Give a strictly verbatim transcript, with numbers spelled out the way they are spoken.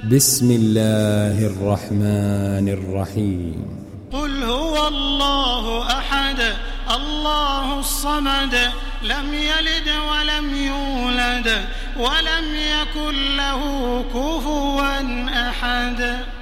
بسم الله الرحمن الرحيم. قل هو الله أحد الله الصمد لم يلد ولم يولد ولم يكن له كفوا أحد.